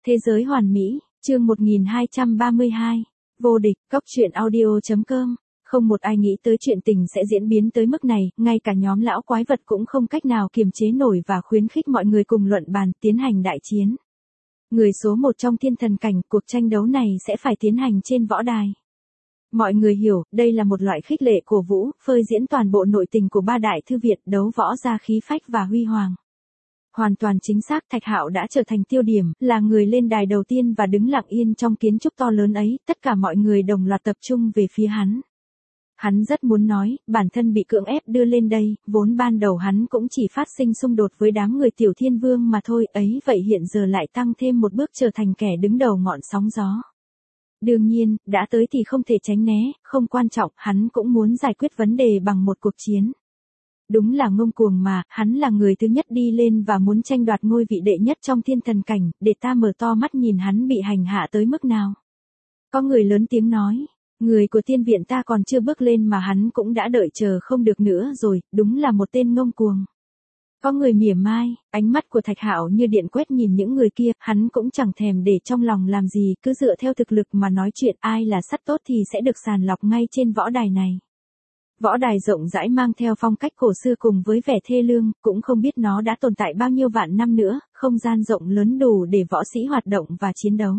Thế giới hoàn mỹ, chương 1232. Vô địch, cóc truyện audio.com. Không một ai nghĩ tới chuyện tình sẽ diễn biến tới mức này, ngay cả nhóm lão quái vật cũng không cách nào kiềm chế nổi và khuyến khích mọi người cùng luận bàn tiến hành đại chiến. Người số một trong thiên thần cảnh, cuộc tranh đấu này sẽ phải tiến hành trên võ đài. Mọi người hiểu, đây là một loại khích lệ cổ vũ, phơi diễn toàn bộ nội tình của ba đại thư viện, đấu võ ra khí phách và huy hoàng. Hoàn toàn chính xác, Thạch Hạo đã trở thành tiêu điểm, là người lên đài đầu tiên và đứng lặng yên trong kiến trúc to lớn ấy, tất cả mọi người đồng loạt tập trung về phía hắn. Hắn rất muốn nói, bản thân bị cưỡng ép đưa lên đây, vốn ban đầu hắn cũng chỉ phát sinh xung đột với đám người Tiểu Thiên Vương mà thôi, ấy vậy hiện giờ lại tăng thêm một bước trở thành kẻ đứng đầu ngọn sóng gió. Đương nhiên, đã tới thì không thể tránh né, không quan trọng, hắn cũng muốn giải quyết vấn đề bằng một cuộc chiến. Đúng là ngông cuồng mà, hắn là người thứ nhất đi lên và muốn tranh đoạt ngôi vị đệ nhất trong thiên thần cảnh, để ta mở to mắt nhìn hắn bị hành hạ tới mức nào. Có người lớn tiếng nói, người của tiên viện ta còn chưa bước lên mà hắn cũng đã đợi chờ không được nữa rồi, đúng là một tên ngông cuồng. Có người mỉa mai, ánh mắt của Thạch Hạo như điện quét nhìn những người kia, hắn cũng chẳng thèm để trong lòng làm gì, cứ dựa theo thực lực mà nói chuyện, ai là sắt tốt thì sẽ được sàng lọc ngay trên võ đài này. Võ đài rộng rãi mang theo phong cách cổ xưa cùng với vẻ thê lương, cũng không biết nó đã tồn tại bao nhiêu vạn năm nữa, không gian rộng lớn đủ để võ sĩ hoạt động và chiến đấu.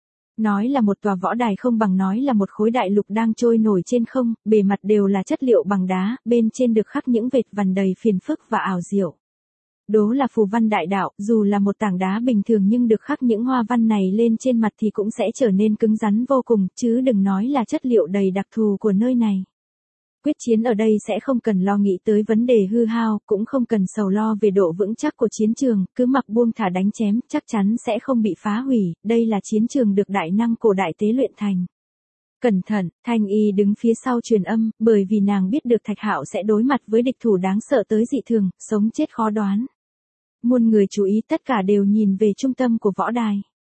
Nói là một tòa võ đài không bằng nói là một khối đại lục đang trôi nổi trên không, bề mặt đều là chất liệu bằng đá, bên trên được khắc những vệt vằn đầy phiền phức và ảo diệu. Đố là phù văn đại đạo, dù là một tảng đá bình thường nhưng được khắc những hoa văn này lên trên mặt thì cũng sẽ trở nên cứng rắn vô cùng, chứ đừng nói là chất liệu đầy đặc thù của nơi này. Quyết chiến ở đây sẽ không cần lo nghĩ tới vấn đề hư hao, cũng không cần sầu lo về độ vững chắc của chiến trường, cứ mặc buông thả đánh chém, chắc chắn sẽ không bị phá hủy, đây là chiến trường được đại năng cổ đại tế luyện thành. Cẩn thận, Thanh Y đứng phía sau truyền âm, bởi vì nàng biết được Thạch Hạo sẽ đối mặt với địch thủ đáng sợ tới dị thường, sống chết khó đoán. Muôn người chú ý, tất cả đều nhìn về trung tâm của võ đài.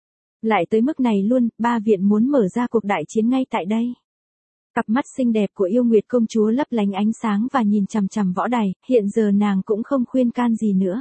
Lại tới mức này luôn, ba viện muốn mở ra cuộc đại chiến ngay tại đây. Cặp mắt xinh đẹp của Yêu Nguyệt công chúa lấp lánh ánh sáng và nhìn chằm chằm võ đài, hiện giờ nàng cũng không khuyên can gì nữa.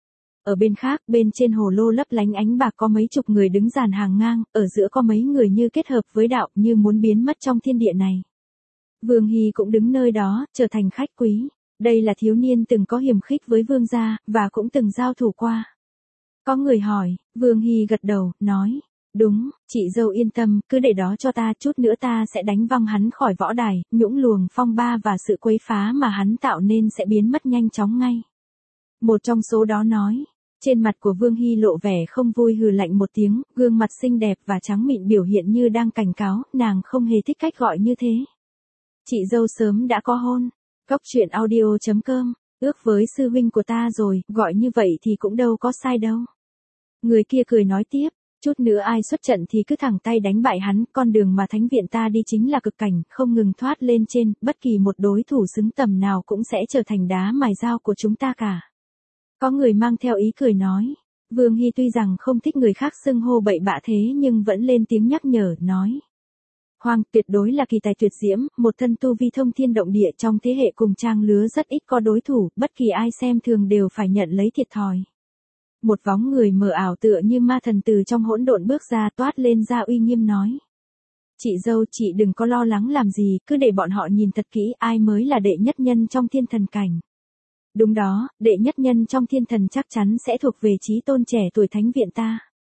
Ở bên khác, bên trên hồ lô lấp lánh ánh bạc có mấy chục người đứng dàn hàng ngang, ở giữa có mấy người như kết hợp với đạo, như muốn biến mất trong thiên địa này. Vương Hy cũng đứng nơi đó, trở thành khách quý. Đây là thiếu niên từng có hiềm khích với vương gia, và cũng từng giao thủ qua. Có người hỏi, Vương Hy gật đầu, nói. Đúng, chị dâu yên tâm, cứ để đó cho ta, chút nữa ta sẽ đánh văng hắn khỏi võ đài, nhũng luồng phong ba và sự quấy phá mà hắn tạo nên sẽ biến mất nhanh chóng ngay. Một trong số đó nói, trên mặt của Vương Hy lộ vẻ không vui, hừ lạnh một tiếng, gương mặt xinh đẹp và trắng mịn biểu hiện như đang cảnh cáo, nàng không hề thích cách gọi như thế. Chị dâu sớm đã có hôn, cóc truyện audio.com, ước với sư huynh của ta rồi, gọi như vậy thì cũng đâu có sai đâu. Người kia cười nói tiếp. Chút nữa ai xuất trận thì cứ thẳng tay đánh bại hắn, con đường mà thánh viện ta đi chính là cực cảnh, không ngừng thoát lên trên, bất kỳ một đối thủ xứng tầm nào cũng sẽ trở thành đá mài dao của chúng ta cả. Có người mang theo ý cười nói, Vương Hy tuy rằng không thích người khác xưng hô bậy bạ thế nhưng vẫn lên tiếng nhắc nhở, nói. Hoàng tuyệt đối là kỳ tài tuyệt diễm, một thân tu vi thông thiên động địa trong thế hệ cùng trang lứa rất ít có đối thủ, bất kỳ ai xem thường đều phải nhận lấy thiệt thòi. Một bóng người mờ ảo tựa như ma thần từ trong hỗn độn bước ra, toát lên ra uy nghiêm nói. Chị dâu, chị đừng có lo lắng làm gì, cứ để bọn họ nhìn thật kỹ ai mới là đệ nhất nhân trong thiên thần cảnh. Đúng đó, đệ nhất nhân trong thiên thần chắc chắn sẽ thuộc về chí tôn trẻ tuổi thánh viện ta.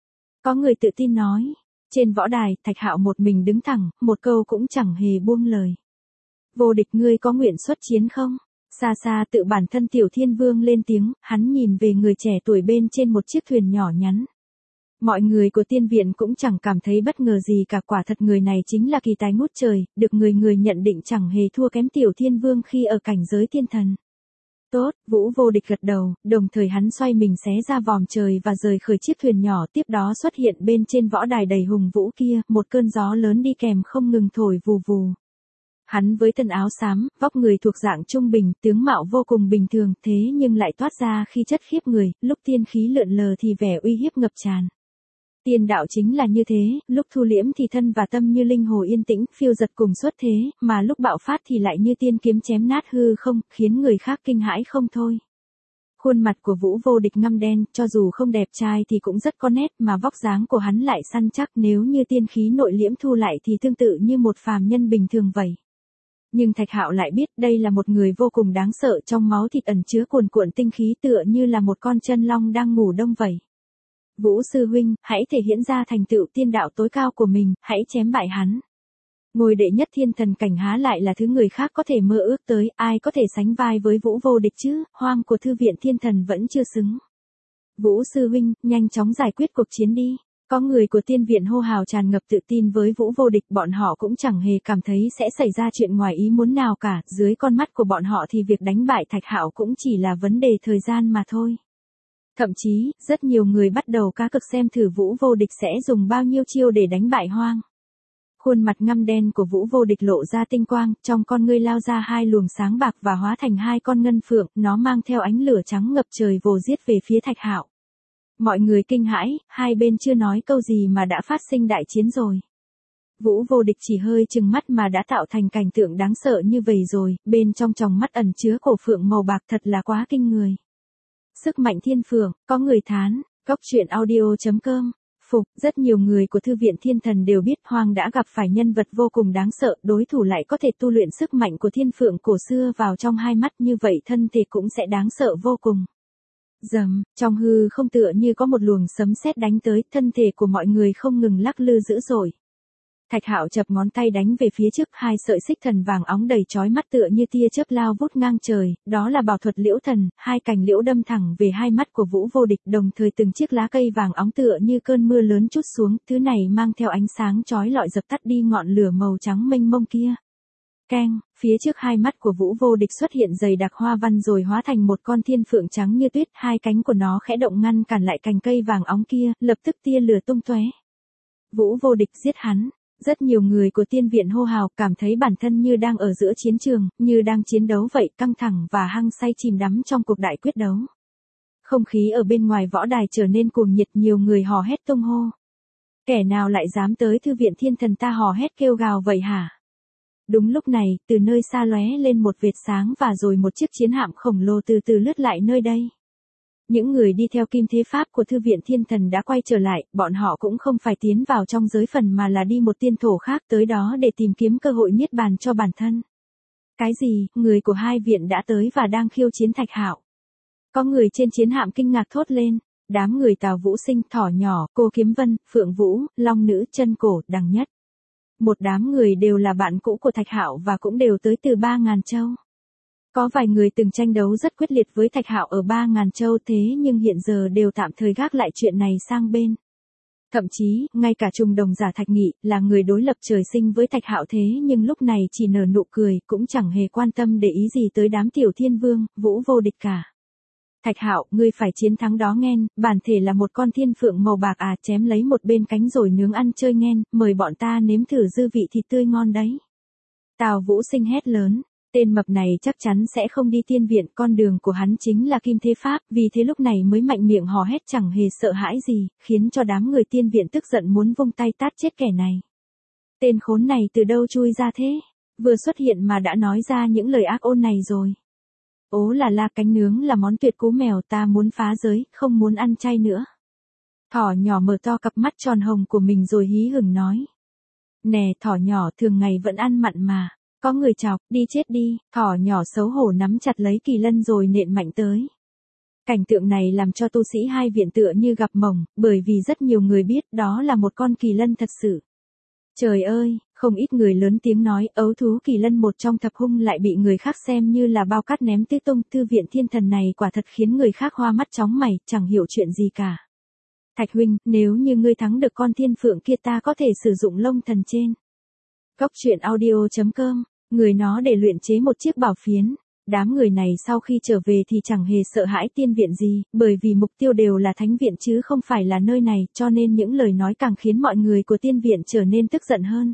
Có người tự tin nói. Trên võ đài, Thạch Hạo một mình đứng thẳng, một câu cũng chẳng hề buông lời. Vô địch, ngươi có nguyện xuất chiến không? Xa xa tự bản thân Tiểu Thiên Vương lên tiếng, hắn nhìn về người trẻ tuổi bên trên một chiếc thuyền nhỏ nhắn. Mọi người của tiên viện cũng chẳng cảm thấy bất ngờ gì cả, quả thật người này chính là kỳ tài ngút trời, được người nhận định chẳng hề thua kém Tiểu Thiên Vương khi ở cảnh giới thiên thần. Tốt, Vũ Vô Địch gật đầu, đồng thời hắn xoay mình xé ra vòm trời và rời khởi chiếc thuyền nhỏ, tiếp đó xuất hiện bên trên võ đài đầy hùng vũ kia, một cơn gió lớn đi kèm không ngừng thổi vù vù. Hắn với thân áo xám, vóc người thuộc dạng trung bình, tướng mạo vô cùng bình thường, thế nhưng lại toát ra khí chất khiếp người, lúc tiên khí lượn lờ thì vẻ uy hiếp ngập tràn. Tiên đạo chính là như thế, lúc thu liễm thì thân và tâm như linh hồ yên tĩnh, phiêu giật cùng xuất thế, mà lúc bạo phát thì lại như tiên kiếm chém nát hư không, khiến người khác kinh hãi không thôi. Khuôn mặt của Vũ Vô Địch ngăm đen, cho dù không đẹp trai thì cũng rất có nét, mà vóc dáng của hắn lại săn chắc, nếu như tiên khí nội liễm thu lại thì tương tự như một phàm nhân bình thường vậy. Nhưng Thạch Hạo lại biết đây là một người vô cùng đáng sợ, trong máu thịt ẩn chứa cuồn cuộn tinh khí tựa như là một con chân long đang ngủ đông vậy. Vũ sư huynh, hãy thể hiện ra thành tựu tiên đạo tối cao của mình, hãy chém bại hắn. Ngôi đệ nhất thiên thần cảnh há lại là thứ người khác có thể mơ ước tới, ai có thể sánh vai với Vũ Vô Địch chứ, hoang của thư viện thiên thần vẫn chưa xứng. Vũ sư huynh, nhanh chóng giải quyết cuộc chiến đi. Có người của tiên viện hô hào tràn ngập tự tin với Vũ Vô Địch, bọn họ cũng chẳng hề cảm thấy sẽ xảy ra chuyện ngoài ý muốn nào cả, dưới con mắt của bọn họ thì việc đánh bại Thạch Hạo cũng chỉ là vấn đề thời gian mà thôi. Thậm chí, rất nhiều người bắt đầu cá cực xem thử Vũ Vô Địch sẽ dùng bao nhiêu chiêu để đánh bại hoang. Khuôn mặt ngăm đen của Vũ Vô Địch lộ ra tinh quang, trong con ngươi lao ra hai luồng sáng bạc và hóa thành hai con ngân phượng, nó mang theo ánh lửa trắng ngập trời vồ giết về phía Thạch Hạo. Mọi người kinh hãi, hai bên chưa nói câu gì mà đã phát sinh đại chiến rồi. Vũ Vô Địch chỉ hơi chừng mắt mà đã tạo thành cảnh tượng đáng sợ như vậy rồi, bên trong tròng mắt ẩn chứa cổ phượng màu bạc thật là quá kinh người. Sức mạnh thiên phượng, có người thán, Cóc Truyện Audio.com. Phục, rất nhiều người của thư viện thiên thần đều biết Hoang đã gặp phải nhân vật vô cùng đáng sợ, đối thủ lại có thể tu luyện sức mạnh của thiên phượng cổ xưa vào trong hai mắt, như vậy thân thể cũng sẽ đáng sợ vô cùng. Rầm, trong hư không tựa như có một luồng sấm sét đánh tới, thân thể của mọi người không ngừng lắc lư dữ dội. Thạch Hạo chập ngón tay đánh về phía trước, hai sợi xích thần vàng óng đầy chói mắt tựa như tia chớp lao vút ngang trời, đó là bảo thuật liễu thần, hai cành liễu đâm thẳng về hai mắt của Vũ Vô Địch, đồng thời từng chiếc lá cây vàng óng tựa như cơn mưa lớn trút xuống, thứ này mang theo ánh sáng chói lọi dập tắt đi ngọn lửa màu trắng mênh mông kia. Keng, phía trước hai mắt của Vũ Vô Địch xuất hiện dày đặc hoa văn rồi hóa thành một con thiên phượng trắng như tuyết, hai cánh của nó khẽ động ngăn cản lại cành cây vàng óng kia, lập tức tia lửa tung tóe. Vũ Vô Địch giết hắn. Rất nhiều người của tiên viện hô hào, cảm thấy bản thân như đang ở giữa chiến trường, như đang chiến đấu vậy, căng thẳng và hăng say chìm đắm trong cuộc đại quyết đấu. Không khí ở bên ngoài võ đài trở nên cuồng nhiệt, nhiều người hò hét tung hô. Kẻ nào lại dám tới thư viện thiên thần ta, hò hét kêu gào vậy hả? Đúng lúc này, từ nơi xa lóe lên một vệt sáng và rồi một chiếc chiến hạm khổng lồ từ từ lướt lại nơi đây. Những người đi theo kim thế pháp của thư viện thiên thần đã quay trở lại, bọn họ cũng không phải tiến vào trong giới phần mà là đi một tiên thổ khác tới đó để tìm kiếm cơ hội niết bàn cho bản thân. Cái gì, người của hai viện đã tới và đang khiêu chiến Thạch Hạo. Có người trên chiến hạm kinh ngạc thốt lên, đám người Tào Vũ Sinh, Thỏ Nhỏ, Cô Kiếm Vân, Phượng Vũ, Long Nữ, Chân Cổ, Đằng Nhất. Một đám người đều là bạn cũ của Thạch Hạo và cũng đều tới từ 3.000 châu. Có vài người từng tranh đấu rất quyết liệt với Thạch Hạo ở 3.000 châu, thế nhưng hiện giờ đều tạm thời gác lại chuyện này sang bên. Thậm chí, ngay cả Trùng Đồng Giả Thạch Nghị, là người đối lập trời sinh với Thạch Hạo thế nhưng lúc này chỉ nở nụ cười, cũng chẳng hề quan tâm để ý gì tới đám tiểu thiên vương, Vũ Vô Địch cả. Thạch Hạo, ngươi phải chiến thắng đó nghen, bản thể là một con thiên phượng màu bạc à, chém lấy một bên cánh rồi nướng ăn chơi nghen, mời bọn ta nếm thử dư vị thịt tươi ngon đấy. Tào Vũ Sinh hét lớn. Tên mập này chắc chắn sẽ không đi tiên viện, con đường của hắn chính là kim thế pháp, vì thế lúc này mới mạnh miệng hò hét chẳng hề sợ hãi gì, khiến cho đám người tiên viện tức giận muốn vung tay tát chết kẻ này. Tên khốn này từ đâu chui ra thế? Vừa xuất hiện mà đã nói ra những lời ác ôn này rồi. Ố là la, cánh nướng là món tuyệt cú mèo, ta muốn phá giới, không muốn ăn chay nữa. Thỏ Nhỏ mở to cặp mắt tròn hồng của mình rồi hí hửng nói. Nè Thỏ Nhỏ, thường ngày vẫn ăn mặn mà. Có người chọc, đi chết đi, Thỏ Nhỏ xấu hổ nắm chặt lấy kỳ lân rồi nện mạnh tới. Cảnh tượng này làm cho tu sĩ hai viện tựa như gặp mộng, bởi vì rất nhiều người biết đó là một con kỳ lân thật sự. Trời ơi, không ít người lớn tiếng nói, ấu thú kỳ lân một trong thập hung lại bị người khác xem như là bao cát ném tứ tung, thư viện thiên thần này quả thật khiến người khác hoa mắt chóng mày, chẳng hiểu chuyện gì cả. Thạch huynh, nếu như ngươi thắng được con thiên phượng kia ta có thể sử dụng lông thần trên. Cóc Truyện Audio.com. Người nó để luyện chế một chiếc bảo phiến. Đám người này sau khi trở về thì chẳng hề sợ hãi tiên viện gì, bởi vì mục tiêu đều là thánh viện chứ không phải là nơi này, cho nên những lời nói càng khiến mọi người của tiên viện trở nên tức giận hơn.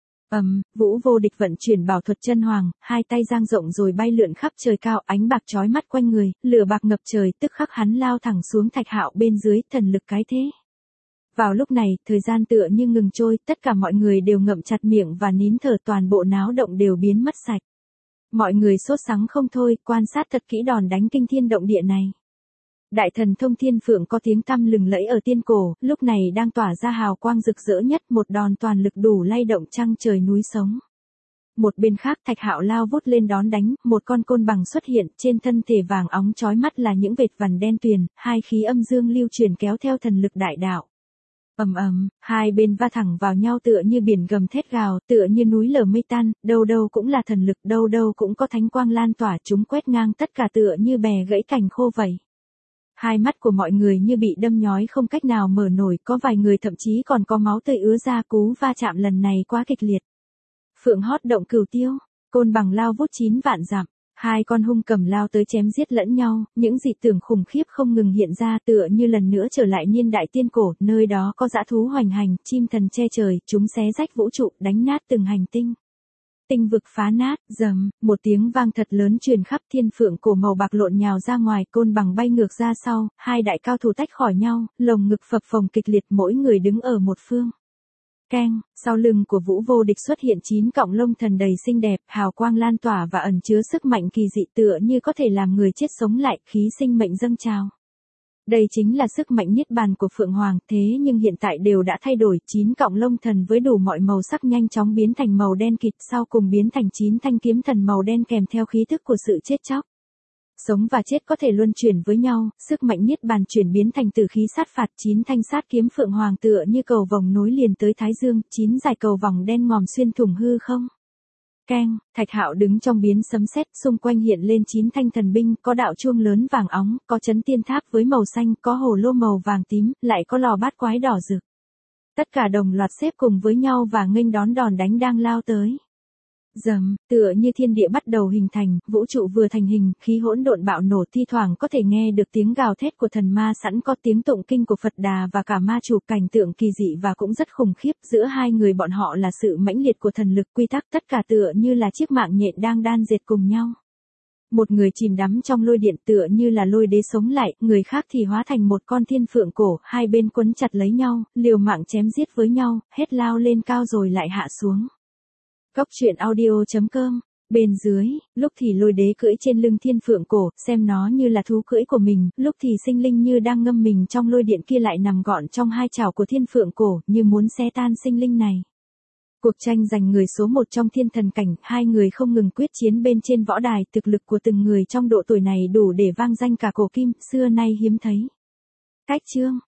Vũ Vô Địch vận chuyển bảo thuật chân hoàng, hai tay dang rộng rồi bay lượn khắp trời cao, ánh bạc chói mắt quanh người, lửa bạc ngập trời, tức khắc hắn lao thẳng xuống Thạch Hạo bên dưới, thần lực cái thế. Vào lúc này, thời gian tựa như ngừng trôi, tất cả mọi người đều ngậm chặt miệng và nín thở, toàn bộ náo động đều biến mất sạch. Mọi người sốt sắng không thôi, quan sát thật kỹ đòn đánh kinh thiên động địa này. Đại thần thông thiên phượng có tiếng tăm lừng lẫy ở tiên cổ, lúc này đang tỏa ra hào quang rực rỡ nhất, một đòn toàn lực đủ lay động trăng trời núi sống. Một bên khác Thạch Hạo lao vút lên đón đánh, một con côn bằng xuất hiện, trên thân thể vàng óng chói mắt là những vệt vằn đen tuyền, hai khí âm dương lưu truyền kéo theo thần lực đại đạo. Ầm ầm, hai bên va thẳng vào nhau tựa như biển gầm thét gào, tựa như núi lở mây tan, đâu đâu cũng là thần lực, đâu đâu cũng có thánh quang lan tỏa, chúng quét ngang tất cả tựa như bè gãy cành khô vậy. Hai mắt của mọi người như bị đâm nhói không cách nào mở nổi, có vài người thậm chí còn có máu tươi ứa ra, cú va chạm lần này quá kịch liệt. Phượng hót động cửu tiêu, côn bằng lao vút 9 vạn dặm, hai con hung cầm lao tới chém giết lẫn nhau, những dị tưởng khủng khiếp không ngừng hiện ra tựa như lần nữa trở lại niên đại tiên cổ, nơi đó có dã thú hoành hành, chim thần che trời, chúng xé rách vũ trụ, đánh nát từng hành tinh. Tinh vực phá nát, rầm, một tiếng vang thật lớn truyền khắp thiên phượng cổ màu bạc lộn nhào ra ngoài, côn bằng bay ngược ra sau, hai đại cao thủ tách khỏi nhau, lồng ngực phập phồng kịch liệt, mỗi người đứng ở một phương. Keng, sau lưng của Vũ Vô Địch xuất hiện 9 cọng lông thần đầy xinh đẹp, hào quang lan tỏa và ẩn chứa sức mạnh kỳ dị tựa như có thể làm người chết sống lại, khí sinh mệnh dâng trào. Đây chính là sức mạnh niết bàn của Phượng Hoàng, thế nhưng hiện tại đều đã thay đổi, 9 cọng lông thần với đủ mọi màu sắc nhanh chóng biến thành màu đen kịt, sau cùng biến thành 9 thanh kiếm thần màu đen kèm theo khí thức của sự chết chóc. Sống và chết có thể luân chuyển với nhau, sức mạnh niết bàn chuyển biến thành tử khí sát phạt, 9 thanh sát kiếm Phượng Hoàng tựa như cầu vồng nối liền tới Thái Dương, 9 dải cầu vòng đen ngòm xuyên thủng hư không. Keng, Thạch Hạo đứng trong biến sấm sét, xung quanh hiện lên 9 thanh thần binh, có đạo chuông lớn vàng óng, có chấn tiên tháp với màu xanh, có hồ lô màu vàng tím, lại có lò bát quái đỏ rực. Tất cả đồng loạt xếp cùng với nhau và nghênh đón đòn đánh đang lao tới. Rầm, tựa như thiên địa bắt đầu hình thành, vũ trụ vừa thành hình, khí hỗn độn bạo nổ, thi thoảng có thể nghe được tiếng gào thét của thần ma, sẵn có tiếng tụng kinh của Phật Đà và cả ma chủ, cảnh tượng kỳ dị và cũng rất khủng khiếp, giữa hai người bọn họ là sự mãnh liệt của thần lực quy tắc, tất cả tựa như là chiếc mạng nhện đang đan dệt cùng nhau. Một người chìm đắm trong lôi điện tựa như là lôi đế sống lại, người khác thì hóa thành một con thiên phượng cổ, hai bên quấn chặt lấy nhau, liều mạng chém giết với nhau, hết lao lên cao rồi lại hạ xuống. Cốc truyện audio.com. Bên dưới, lúc thì lôi đế cưỡi trên lưng thiên phượng cổ, xem nó như là thú cưỡi của mình, lúc thì sinh linh như đang ngâm mình trong lôi điện kia lại nằm gọn trong hai chảo của thiên phượng cổ, như muốn xé tan sinh linh này. Cuộc tranh giành người số 1 trong thiên thần cảnh, hai người không ngừng quyết chiến bên trên võ đài, thực lực của từng người trong độ tuổi này đủ để vang danh cả cổ kim, xưa nay hiếm thấy. Cách chương